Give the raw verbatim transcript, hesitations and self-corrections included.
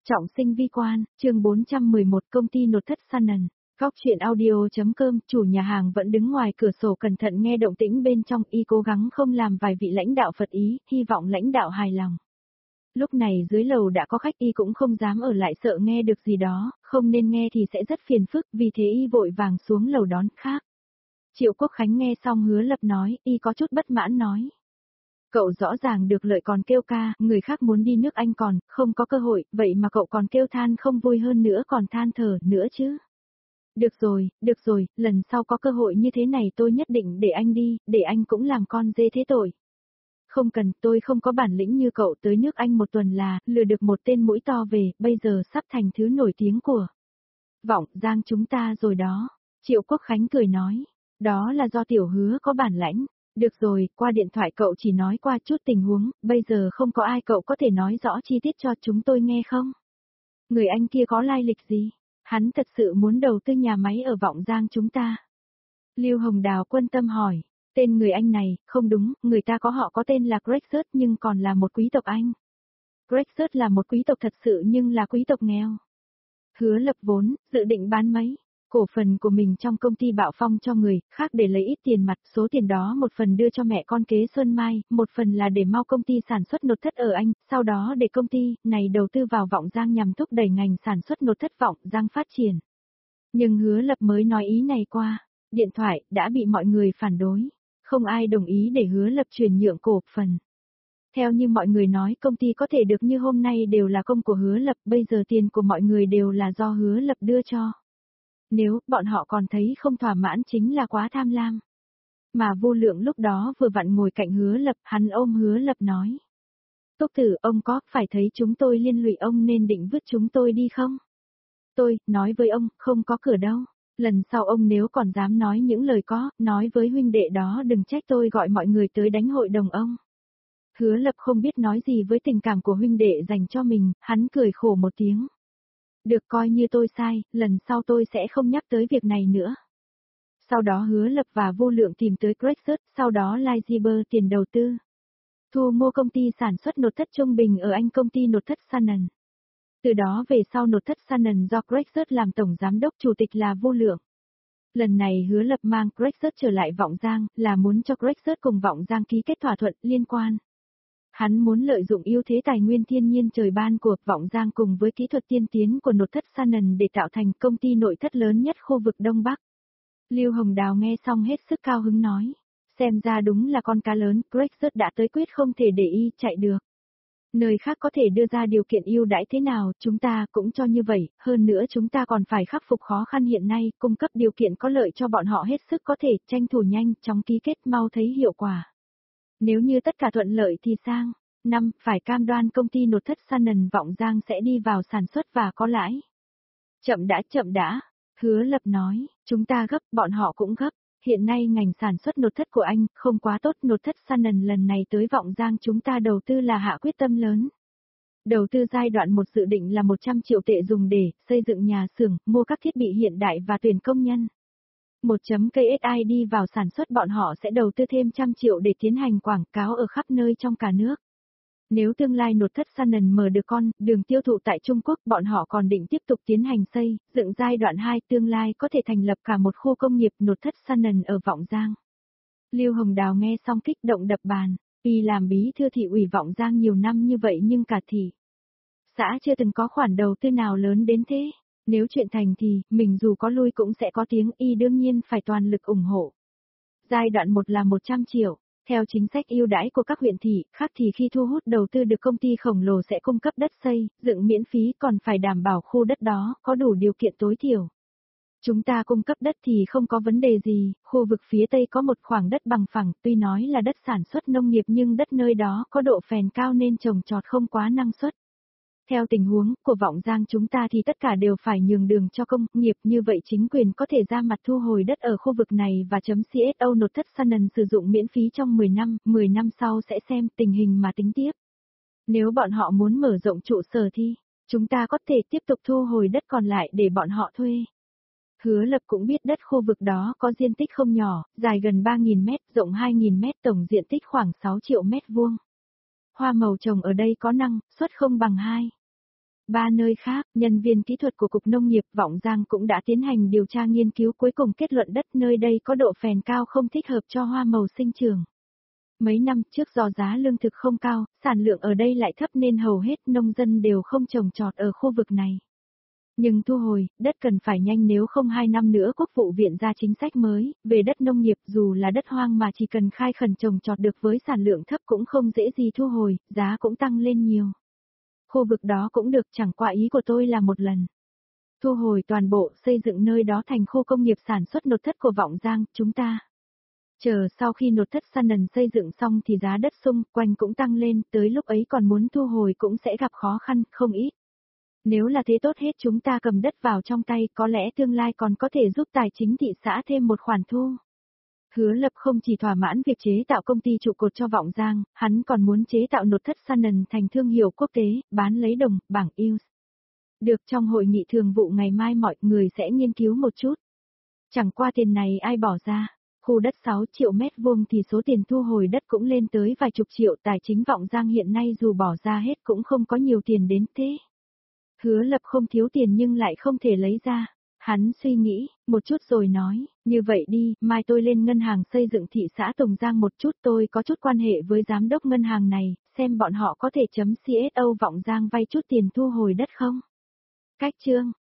Trọng sinh vi quan, chương bốn trăm mười một công ty nội thất Sanon. Góc chuyện audio.com, chủ nhà hàng vẫn đứng ngoài cửa sổ cẩn thận nghe động tĩnh bên trong, y cố gắng không làm vài vị lãnh đạo phật ý, hy vọng lãnh đạo hài lòng. Lúc này dưới lầu đã có khách, y cũng không dám ở lại sợ nghe được gì đó, không nên nghe thì sẽ rất phiền phức, vì thế y vội vàng xuống lầu đón khác. Triệu Quốc Khánh nghe xong Hứa Lập nói, y có chút bất mãn nói. Cậu rõ ràng được lợi còn kêu ca, người khác muốn đi nước Anh còn, không có cơ hội, vậy mà cậu còn kêu than không vui hơn nữa còn than thở nữa chứ. Được rồi, được rồi, lần sau có cơ hội như thế này tôi nhất định để anh đi, để anh cũng làm con dê thế tội. Không cần, tôi không có bản lĩnh như cậu, tới nước Anh một tuần là, lừa được một tên mũi to về, bây giờ sắp thành thứ nổi tiếng của Vọng Giang chúng ta rồi đó. Triệu Quốc Khánh cười nói, đó là do tiểu Hứa có bản lãnh. Được rồi, qua điện thoại cậu chỉ nói qua chút tình huống, bây giờ không có ai, cậu có thể nói rõ chi tiết cho chúng tôi nghe không? Người anh kia có lai lịch gì? Hắn thật sự muốn đầu tư nhà máy ở Vọng Giang chúng ta. Lưu Hồng Đào quan tâm hỏi, tên người anh này, không đúng, người ta có họ có tên là Grexert nhưng còn là một quý tộc Anh. Grexert là một quý tộc thật sự nhưng là quý tộc nghèo. Hứa Lập vốn, dự định bán mấy cổ phần của mình trong công ty Bạo Phong cho người khác để lấy ít tiền mặt, số tiền đó một phần đưa cho mẹ con kế Xuân Mai, một phần là để mau công ty sản xuất nội thất ở Anh, sau đó để công ty này đầu tư vào Vọng Giang nhằm thúc đẩy ngành sản xuất nội thất Vọng Giang phát triển. Nhưng Hứa Lập mới nói ý này qua điện thoại, đã bị mọi người phản đối, không ai đồng ý để Hứa Lập chuyển nhượng cổ phần. Theo như mọi người nói, công ty có thể được như hôm nay đều là công của Hứa Lập, bây giờ tiền của mọi người đều là do Hứa Lập đưa cho. Nếu bọn họ còn thấy không thỏa mãn chính là quá tham lam. Mà Vô Lượng lúc đó vừa vặn ngồi cạnh Hứa Lập, hắn ôm Hứa Lập nói. Túc Tử, ông có phải thấy chúng tôi liên lụy ông nên định vứt chúng tôi đi không? Tôi, nói với ông, không có cửa đâu. Lần sau ông nếu còn dám nói những lời có, nói với huynh đệ đó đừng trách tôi gọi mọi người tới đánh hội đồng ông. Hứa Lập không biết nói gì với tình cảm của huynh đệ dành cho mình, hắn cười khổ một tiếng. Được, coi như tôi sai, lần sau tôi sẽ không nhắc tới việc này nữa. Sau đó Hứa Lập và Vô Lượng tìm tới Grexert, sau đó Lightyear tiền đầu tư. Thu mua công ty sản xuất nội thất trung bình ở Anh, công ty nội thất Sanon. Từ đó về sau nội thất Sanon do Grexert làm tổng giám đốc, chủ tịch là Vô Lượng. Lần này Hứa Lập mang Grexert trở lại Vọng Giang, là muốn cho Grexert cùng Vọng Giang ký kết thỏa thuận liên quan. Hắn muốn lợi dụng ưu thế tài nguyên thiên nhiên trời ban của Vọng Giang cùng với kỹ thuật tiên tiến của nội thất Sanon để tạo thành công ty nội thất lớn nhất khu vực Đông Bắc. Lưu Hồng Đào nghe xong hết sức cao hứng nói, xem ra đúng là con cá lớn, Grexert đã tới quyết không thể để y chạy được. Nơi khác có thể đưa ra điều kiện ưu đãi thế nào, chúng ta cũng cho như vậy, hơn nữa chúng ta còn phải khắc phục khó khăn hiện nay, cung cấp điều kiện có lợi cho bọn họ hết sức có thể, tranh thủ nhanh, chóng ký kết mau thấy hiệu quả. Nếu như tất cả thuận lợi thì sang năm phải cam đoan công ty nội thất Sanon Vọng Giang sẽ đi vào sản xuất và có lãi. Chậm đã, chậm đã, Hứa Lập nói, chúng ta gấp, bọn họ cũng gấp. Hiện nay ngành sản xuất nội thất của anh không quá tốt, nội thất Sanon lần này tới Vọng Giang chúng ta đầu tư là hạ quyết tâm lớn. Đầu tư giai đoạn một dự định là một trăm triệu tệ dùng để xây dựng nhà xưởng, mua các thiết bị hiện đại và tuyển công nhân. một chấm ca ét i đi vào sản xuất, bọn họ sẽ đầu tư thêm trăm triệu để tiến hành quảng cáo ở khắp nơi trong cả nước. Nếu tương lai nội thất Sanon mở được con đường tiêu thụ tại Trung Quốc, bọn họ còn định tiếp tục tiến hành xây dựng giai đoạn hai, tương lai có thể thành lập cả một khu công nghiệp nội thất Sanon ở Vọng Giang. Lưu Hồng Đào nghe xong kích động đập bàn, vì làm bí thư thị ủy Vọng Giang nhiều năm như vậy nhưng cả thị xã chưa từng có khoản đầu tư nào lớn đến thế. Nếu chuyện thành thì, mình dù có lui cũng sẽ có tiếng, y đương nhiên phải toàn lực ủng hộ. Giai đoạn một là một trăm triệu. Theo chính sách ưu đãi của các huyện thị, khác thì khi thu hút đầu tư được công ty khổng lồ sẽ cung cấp đất xây, dựng miễn phí, còn phải đảm bảo khu đất đó có đủ điều kiện tối thiểu. Chúng ta cung cấp đất thì không có vấn đề gì, khu vực phía Tây có một khoảng đất bằng phẳng, tuy nói là đất sản xuất nông nghiệp nhưng đất nơi đó có độ phèn cao nên trồng trọt không quá năng suất. Theo tình huống của Vọng Giang chúng ta thì tất cả đều phải nhường đường cho công nghiệp, như vậy chính quyền có thể ra mặt thu hồi đất ở khu vực này và chấm xô nội thất Sanon sử dụng miễn phí trong mười năm, mười năm sau sẽ xem tình hình mà tính tiếp. Nếu bọn họ muốn mở rộng trụ sở thì, chúng ta có thể tiếp tục thu hồi đất còn lại để bọn họ thuê. Hứa Lập cũng biết đất khu vực đó có diện tích không nhỏ, dài gần ba nghìn mét, rộng hai nghìn mét, tổng diện tích khoảng sáu triệu mét vuông. Hoa màu trồng ở đây có năng suất không bằng hai. Ba nơi khác, nhân viên kỹ thuật của Cục Nông nghiệp Vọng Giang cũng đã tiến hành điều tra nghiên cứu cuối cùng kết luận đất nơi đây có độ phèn cao không thích hợp cho hoa màu sinh trưởng. Mấy năm trước do giá lương thực không cao, sản lượng ở đây lại thấp nên hầu hết nông dân đều không trồng trọt ở khu vực này. Nhưng thu hồi, đất cần phải nhanh nếu không hai năm nữa Quốc vụ viện ra chính sách mới, về đất nông nghiệp dù là đất hoang mà chỉ cần khai khẩn trồng trọt được với sản lượng thấp cũng không dễ gì thu hồi, giá cũng tăng lên nhiều. Khu vực đó cũng được, chẳng qua ý của tôi là một lần thu hồi toàn bộ, xây dựng nơi đó thành khu công nghiệp sản xuất nột thất của Vọng Giang, chúng ta. Chờ sau khi nột thất Sanan xây dựng xong thì giá đất xung quanh cũng tăng lên, tới lúc ấy còn muốn thu hồi cũng sẽ gặp khó khăn, không ít. Nếu là thế tốt hết chúng ta cầm đất vào trong tay, có lẽ tương lai còn có thể giúp tài chính thị xã thêm một khoản thu. Hứa Lập không chỉ thỏa mãn việc chế tạo công ty trụ cột cho Vọng Giang, hắn còn muốn chế tạo nột thất Sanan thành thương hiệu quốc tế, bán lấy đồng, bảng i u ét. Được, trong hội nghị thường vụ ngày mai mọi người sẽ nghiên cứu một chút. Chẳng qua tiền này ai bỏ ra, khu đất sáu triệu mét vuông thì số tiền thu hồi đất cũng lên tới vài chục triệu, tài chính Vọng Giang hiện nay dù bỏ ra hết cũng không có nhiều tiền đến thế. Hứa Lập không thiếu tiền nhưng lại không thể lấy ra. Hắn suy nghĩ, một chút rồi nói, như vậy đi, mai tôi lên ngân hàng xây dựng thị xã Tùng Giang một chút, tôi có chút quan hệ với giám đốc ngân hàng này, xem bọn họ có thể chấm xê ét ô Vọng Giang vay chút tiền thu hồi đất không. Cách chương